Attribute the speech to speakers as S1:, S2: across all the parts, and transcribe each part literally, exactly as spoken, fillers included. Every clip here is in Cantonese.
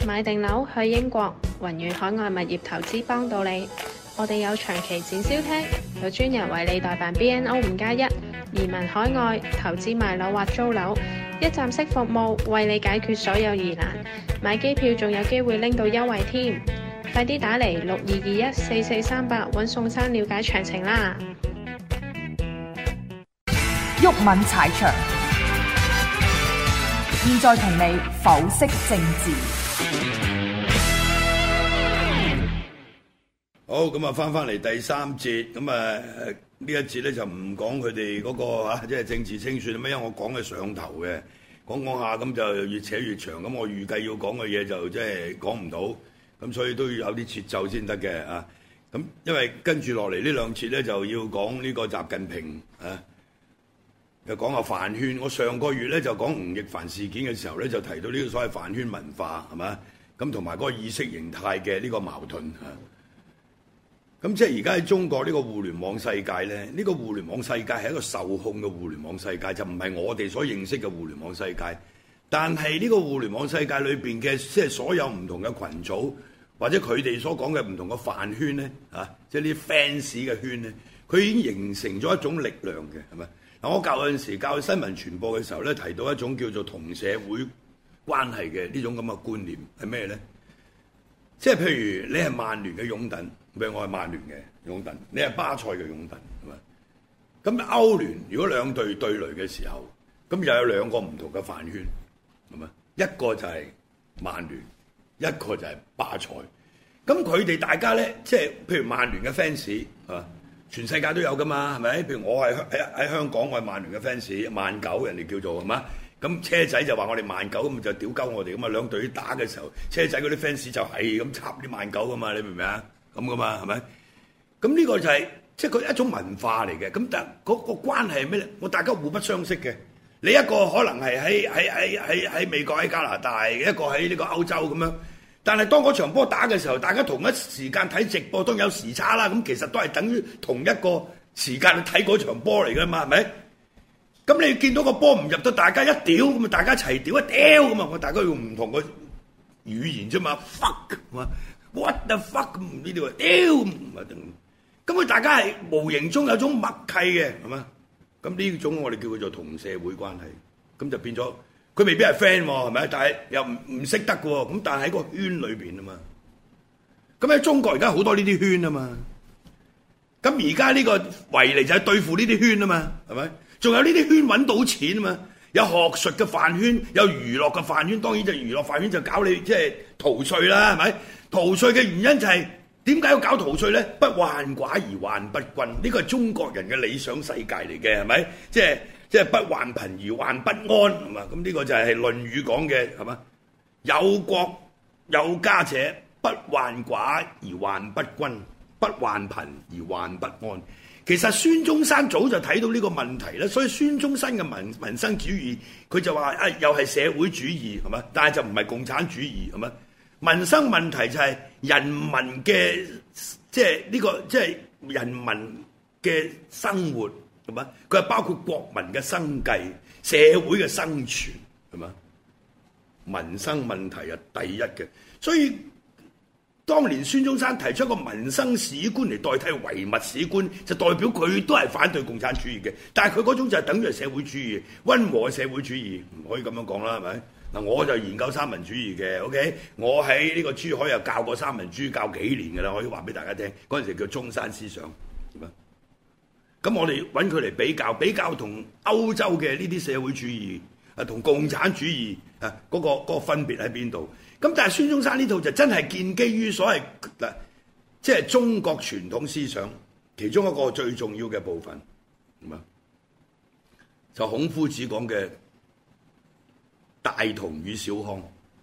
S1: 買定樓去英國，宏遠海外物業投資幫到你。我哋有長期展銷廳，有專人為你代辦 B N O 五加一移民海外投資賣樓或租樓，一站式服務為你解決所有疑難。買機票仲有機會拎到優惠添，快啲打嚟六二二一四四三八揾宋生了解詳情啦！
S2: 毓民踩場，現在同你剖析政治。
S3: 好，咁啊，翻翻嚟第三節，咁啊呢一節咧就唔講佢哋嗰個嚇，即係政治清算，因為我講嘅上頭嘅，講講下咁就越扯越長，咁我預計要講嘅嘢就即係講唔到，咁所以都要有啲節奏先得嘅啊。咁因為跟住落嚟呢兩節咧就要講呢個習近平啊，又講下飯圈。我上個月咧就講吳亦凡事件嘅時候咧，就提到呢個所謂飯圈文化係嘛，咁同埋嗰個意識形態嘅呢個矛盾啊。咁即係而家喺中國呢個互聯網世界咧，呢個互聯網世界係一個受控嘅互聯網世界，就唔係我哋所認識嘅互聯網世界。但係呢個互聯網世界裏邊嘅即係所有唔同嘅群組，或者佢哋所講嘅唔同嘅飯圈咧，啊，即係呢啲 fans 嘅圈咧，佢已經形成咗一種力量嘅，係咪？嗱，我教嗰陣時教新聞傳播嘅時候咧，提到一種叫做同社會關係嘅呢種咁嘅觀念係咩咧？即係譬如你係曼聯嘅擁躉，譬如我係曼聯嘅擁躉，你係巴塞嘅擁躉，係咪？咁歐聯如果兩隊對壘嘅時候，咁又有兩個唔同嘅飯圈，係咪？一個就係曼聯，一個就係巴塞。咁佢哋大家咧，即係譬如曼聯嘅 fans 啊，全世界都有噶嘛，係咪？譬如我係喺喺香港，我係曼聯嘅 fans，曼九人哋叫做係嘛？咁車仔就話我哋曼九，咁就屌鳩我哋咁啊！兩隊打嘅時候，車仔嗰啲 fans 就係咁插啲曼九噶嘛，你明唔明啊？咁噶嘛，係咪？咁呢個就係即係佢一種文化嚟嘅。咁但嗰個關係係咩咧？我大家互不相識嘅。你一個可能係喺喺喺喺喺美國喺加拿大，一個喺呢個歐洲咁樣。但係當嗰場波打嘅時候，大家同一時間睇直播，當有時差啦。咁其實都係等於同一個時間去睇嗰場波嚟㗎嘛，係咪？咁你見到個波唔入到，大家一屌咁啊，大家一齊屌一屌咁啊，我大家用唔同嘅語言啫嘛 ，fuck 嘛 ，what the fuck 咁呢啲話屌咁啊，大家係無形中有種默契嘅，係嘛？咁呢種我哋叫佢做同社會關係，咁就變咗佢未必係 friend 喎，係咪？但係又唔唔識得嘅喎，咁但係喺個圈裏邊啊嘛。咁喺中國而家好多呢啲圈啊嘛，咁而家呢個圍嚟就係對付呢啲圈啊嘛，係咪？仲有呢啲圈揾到錢啊嘛，有學術嘅飯圈，有娛樂嘅飯圈，當然就娛樂飯圈就搞你即係逃稅啦，係咪？逃稅嘅原因就係點解要搞逃稅咧？不患寡而患不均，呢個係中國人嘅理想世界嚟嘅，係咪？即係即係不患貧而患不安，係嘛？咁呢個就係《論語》講嘅，係嘛？有國有家者，不患寡而患不均，不患貧而患不安。其實孫中山早就睇到呢個問題啦，所以孫中山嘅民民生主義，佢就話啊，又係社會主義係嘛，但係就唔係共產主義係嘛。民生問題就係人民嘅即係呢個即係人民嘅生活係嘛，佢係包括國民嘅生計、社會嘅生存係嘛。民生問題係第一嘅，所以。當年孫中山提出一個民生史觀嚟代替唯物史觀，就代表佢都係反對共產主義嘅。但係佢嗰種就係等於係社會主義，溫和嘅社會主義，唔可以咁樣講啦，係咪？嗱，我就研究三民主義嘅 ，OK， 我喺呢個珠海又教過三民主義，教幾年㗎啦，可以話俾大家聽。嗰陣時叫中山思想，點啊？咁我哋揾佢嚟比較，比較同歐洲嘅呢啲社會主義啊，同共產主義啊嗰個嗰個分別喺邊度？咁但係孫中山呢套就真係建基於所謂嗱，即係中國傳統思想其中一個最重要嘅部分，係嘛？就孔夫子講嘅大同與小康。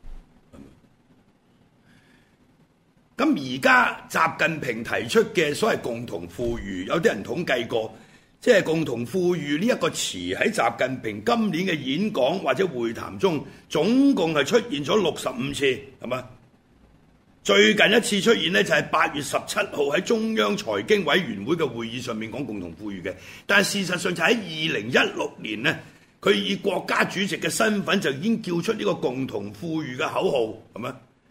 S3: 咁而家習近平提出嘅所謂共同富裕，有啲人統計過。即係共同富裕呢一個詞喺習近平今年嘅演講或者會談中，總共係出現咗六十五次，係嘛？最近一次出現呢，就係八月十七號喺中央財經委員會嘅會議上面講共同富裕嘅，但係事實上就喺二零一六年呢，佢以國家主席嘅身份就已經叫出呢個共同富裕嘅口號，係嘛？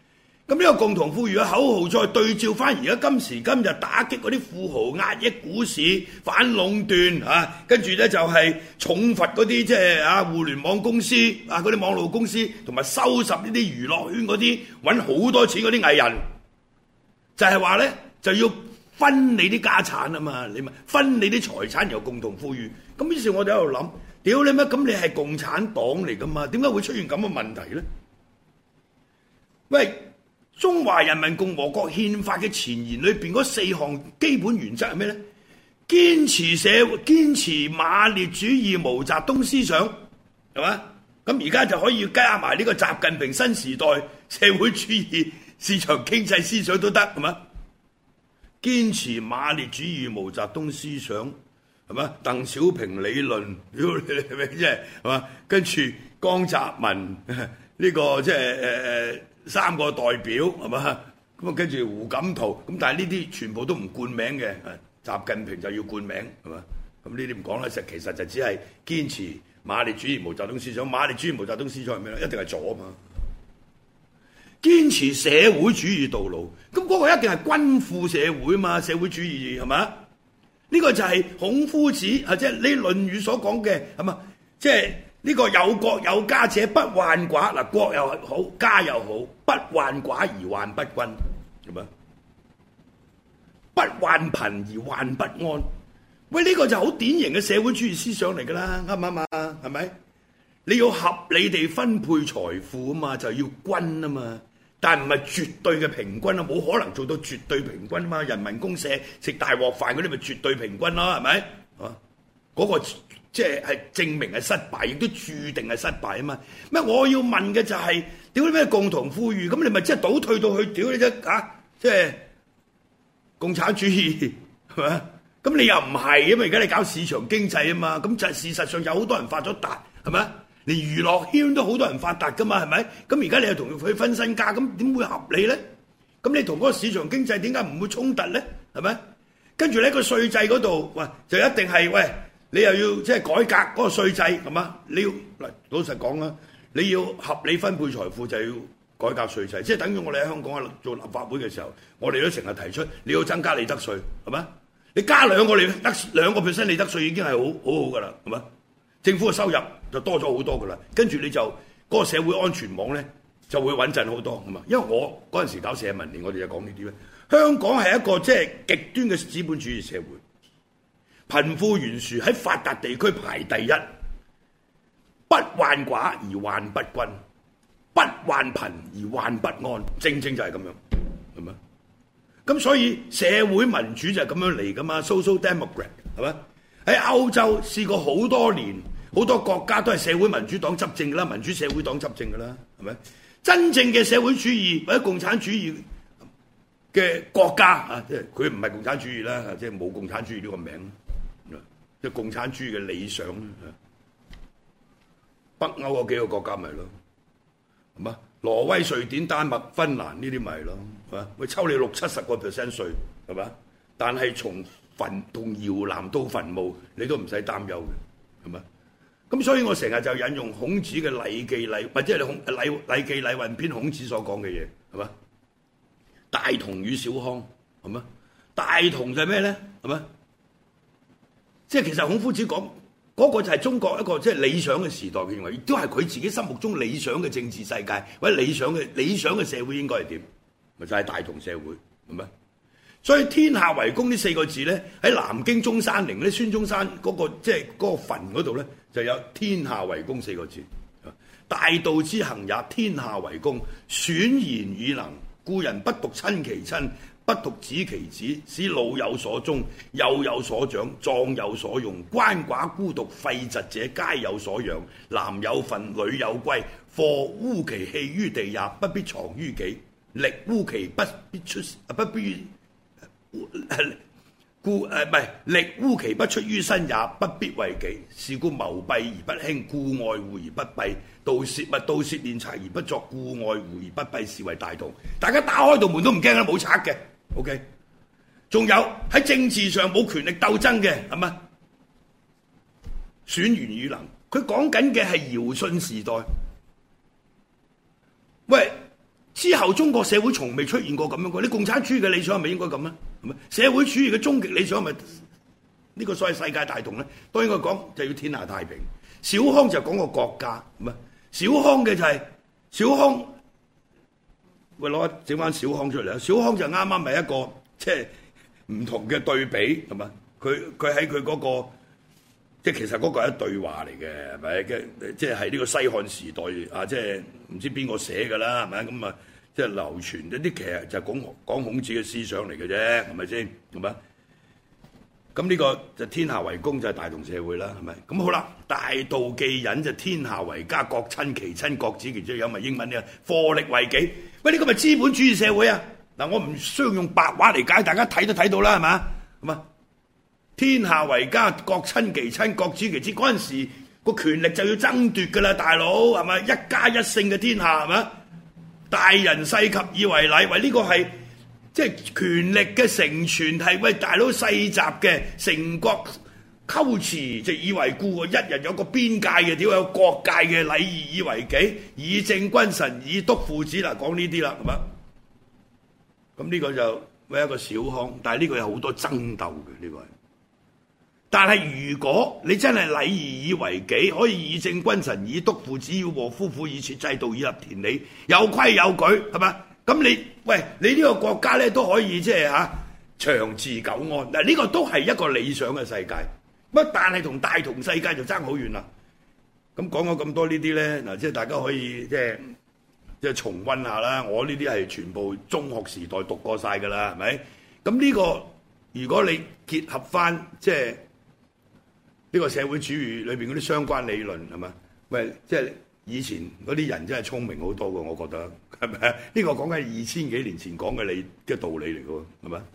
S3: 咁呢個共同富裕嘅口號再對照翻而家今時今日打擊嗰啲富豪、壓抑股市、反壟斷啊，跟住咧就係重罰嗰啲即係啊互聯網公司啊嗰啲網絡公司，同埋收拾呢啲娛樂圈嗰啲揾好多錢嗰啲藝人，就係話咧就要分你啲家產啊嘛，你咪分你啲財產由共同富裕。咁於是我哋喺度諗，屌你咩？咁你係共產黨嚟噶嘛？點解會出現咁嘅問題咧？喂！中華人民共和國憲法嘅前言裏邊嗰四項基本原則係咩呢？堅持社會，堅持馬列主義毛澤東思想，係嘛？咁而家就可以加埋呢個習近平新時代社會主義市場經濟思想都得，係嘛？堅持馬列主義毛澤東思想，係嘛？鄧小平理論，屌你係咪即係係嘛？跟住江澤民呢、這個即係誒誒。呃三個代表係嘛？咁啊跟住胡錦濤，咁但係呢啲全部都唔冠名嘅，習近平就要冠名係嘛？咁呢啲唔講啦，實其實就只係堅持馬列主義毛澤東思想。馬列主義毛澤東思想係咩咧？一定係左啊嘛！堅持社會主義道路，咁嗰個一定係均富社會啊嘛！社會主義係嘛？呢、呢個就係孔夫子啊，即係呢《論語》所講嘅係嘛？即係。呢個有國有家者不患寡，嗱，國又好，家又好，不患寡而患不均，係咪？不患貧而患不安。喂，呢、這個就好典型嘅社會主義思想嚟㗎啦，啱唔啱啊？係咪？你要合理地分配財富啊嘛，就要均啊嘛，但係唔係絕對嘅平均啊，冇可能做到絕對平均啊嘛。人民公社食大鑊飯嗰啲咪絕對平均咯，係咪？啊，嗰、那個。即係係證明係失敗，亦都注定係失敗啊嘛！咩？我要問嘅就係屌你咩共同富裕，咁你咪即係倒退到去屌你啫啊！即係共產主義係咪？咁你又唔係，因為而家你搞市場經濟啊嘛，咁就事實上有好多人發咗達係咪？連娛樂圈都好多人發達噶嘛係咪？咁而家你又同佢分身家，咁點會合理咧？咁你同嗰個市場經濟點解唔會衝突咧？係咪？跟住呢個稅制嗰度，喂就一定係喂。你又要即係改革嗰個稅制係嘛？你要嗱老實講啦，你要合理分配財富就要改革稅制，即係等於我哋喺香港做立法會嘅時候，我哋都成日提出你要增加利得稅係嘛？你加兩個利得兩個 percent 利得稅已經係好好好㗎啦，係嘛？政府嘅收入就多咗好多㗎啦，跟住你就嗰個社會安全網咧就會穩陣好多係嘛？因為我嗰陣時搞社民連，我哋就講呢啲咧。香港係一個即係極端嘅資本主義社會。貧富懸殊喺發達地區排第一，不患寡而患不均，不患貧而患不安，正正就係咁樣，係咪？咁所以社會民主就係咁樣嚟噶嘛 ，social democrat 係咪？喺歐洲試過好多年，好多國家都係社會民主黨執政噶啦，民主社會黨執政噶啦，係咪？真正嘅社會主義或者共產主義嘅國家啊，即係佢唔係共產主義啦，即係冇共產主義呢個名。即係共產主義嘅理想，北歐嗰幾個國家咪咯，係嘛？挪威、瑞典、丹麥、芬蘭呢啲咪咯，係嘛？會抽你六七十個 percent 稅，係嘛？但係從墳同搖籃到墳墓，你都唔使擔憂嘅，係嘛？咁所以我成日就引用孔子嘅《禮記禮》，或者係孔《禮禮記禮運篇》孔子所講嘅嘢，係嘛？大同與小康，係嘛？大同就係咩咧？係嘛？即係其實孔夫子講嗰、那個就係中國一個即係理想嘅時代，佢認為亦都係佢自己心目中理想嘅政治世界或者理想嘅理想嘅社會應該係點？咪就係、是、大同社會，係咪？所以天下為公呢四個字咧，喺南京中山陵咧，孫中山嗰、那個即係嗰個墳嗰度咧，就有天下為公四個字。大道之行也，天下為公，選賢與能，故人不獨親其親。不獨子其子，使老有所終，幼有所長，壯有所用。鰥寡孤獨廢疾者，皆有所養。男有分，女有歸。貨污其棄於地也，不必藏於己；力污其不必出，不必故誒唔係力污其不出於身也，不必為己。是故謀閉而不興，故愛護而不閉。盜竊勿盜竊斂賊而不作，故愛護而不閉，是為大同。大家打開道門都唔驚啦，冇賊嘅。OK， 仲有喺政治上冇權力鬥爭嘅係嘛？選賢與能，佢講緊嘅係堯舜時代。喂， 之後中國社會從未出現過咁樣過。你共產主義嘅理想係咪應該咁咧？係咪社會主義嘅終極理想係咪呢個所謂世界大同咧？當然我講就要天下太平。小康就講個國家，係咪？小康嘅就係、是、小康，喂攞整翻小康出嚟啦。小康就啱啱係一個即係唔同嘅對比，係咪？佢佢喺佢嗰個。即係其實嗰個係一對話嚟嘅，係咪？嘅即係喺呢個西漢時代啊，即係唔知邊個寫㗎啦，係咪？咁啊，即係流傳一啲其實就係講講孔子嘅思想嚟嘅啫，係咪先？係咪？咁呢個就天下為公就係大同社會啦，係咪？咁好啦，大道既隱就天下為家，各親其親，各子其子，有咪英文呢？貨力為己。喂，呢個咪資本主義社會啊？嗱，我唔需要用白話嚟解，大家睇都睇到啦，係嘛？係嘛？天下為家，各親其親，各子其子。嗰陣時個權力就要爭奪㗎啦，大佬係咪？一家一姓嘅天下係咪？大人世及以為禮，喂呢、這個係即係權力嘅成全係喂大佬世襲嘅成國溝持就以為故，一人有個邊界嘅，屌有國界嘅禮儀以為己，以正君臣，以篤父子嗱，講呢啲啦，係咪？咁呢個就喂一個小康，但係呢個有好多爭鬥嘅呢個係。但係如果你真係禮儀以為己，可以以正君臣，以篤父子，以和夫婦，以設制度，以立田理，有規有矩，係嘛？咁你喂你呢個國家咧都可以即係嚇長治久安。嗱，呢個都係一個理想嘅世界。乜但係同大同世界就爭好遠啦。咁講咗咁多呢啲咧，嗱即係大家可以即係即係重溫下啦。我呢啲係全部中學時代讀過晒㗎啦，係咪？咁呢個如果你結合翻即係。呢個社會主義裏邊嗰啲相關理論係嘛？喂，即係以前嗰啲人真係聰明好多㗎，我覺得係咪啊？呢個講緊二千幾年前講嘅理嘅道理嚟㗎，係咪？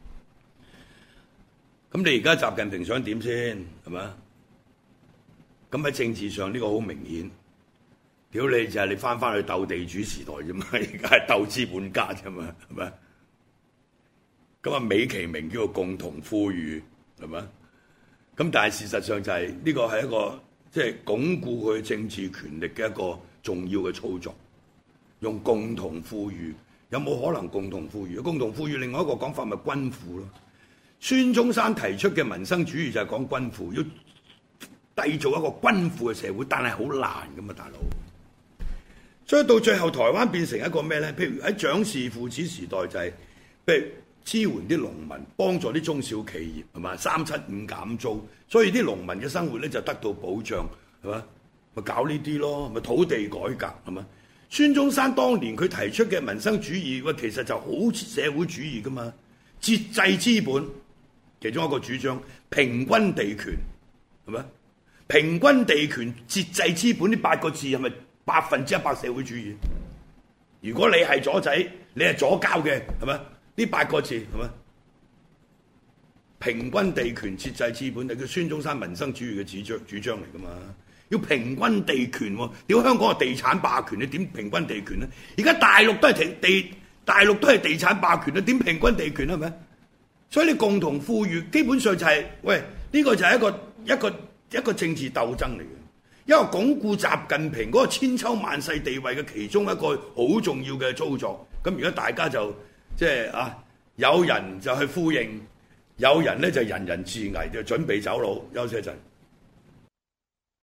S3: 咁你而家習近平想點先係嘛？咁喺政治上呢個好明顯，屌你就係你翻返去鬥地主時代啫嘛，而家係鬥資本家啫嘛，係咪？咁啊美其名叫做共同富裕係咪？咁但係事實上就係呢個係一個即係鞏固佢政治權力嘅一個重要嘅操作，用共同富裕有冇可能共同富裕？共同富裕另外一個講法咪均富咯。孫中山提出嘅民生主義就係講均富，要締造一個均富嘅社會，但係好難㗎嘛，大佬。所以到最後台灣變成一個咩咧？譬如喺蔣氏父子時代就係、是、譬如。支援啲農民，幫助啲中小企業，係嘛？三七五減租，所以啲農民嘅生活咧就得到保障，係嘛？咪搞呢啲咯，咪土地改革，係嘛？孫中山當年佢提出嘅民生主義，喂，其實就好社會主義噶嘛，節制資本，其中一個主張，平均地權，係咪？平均地權、節制資本呢八個字係咪百分之一百社會主義？如果你係左仔，你係左膠嘅，係咪？呢八個字係咪？平均地權、節制資本，係叫孫中山民生主義嘅主張主張嚟㗎嘛？要平均地權喎，屌香港係地產霸權，你點平均地權咧？而家大陸都係地地，大陸都係地產霸權啦，點平均地權係咪？所以你共同富裕基本上就係、是，喂，呢、這個就係一個一個一個政治鬥爭嚟嘅，因為鞏固習近平嗰個千秋萬世地位嘅其中一個好重要嘅操作。咁而家大家就即係啊，有人就去呼應，有人咧就人人自危，就準備走佬，休息一陣。